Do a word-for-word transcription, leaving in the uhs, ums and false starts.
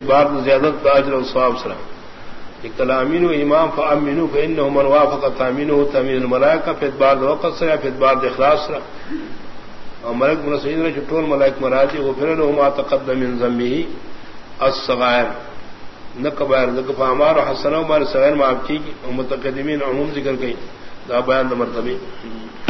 اعتبار زیادت اجر و ثواب سرا کلامین و امام فامنوا فانه من وافق تامینه تامین الملائکہ فی اعتبار وقت سرا فی اعتبار اخلاص سرا اور ملک مرسین نے چٹول ملائک مرادی غفر له ما تقدم من ذنبه الصغائر نکبائر ذکر ہمار حسنہ مار صغائر معاف کی اور متقدمین عموم ذکر گئی دا بیان مرتبہ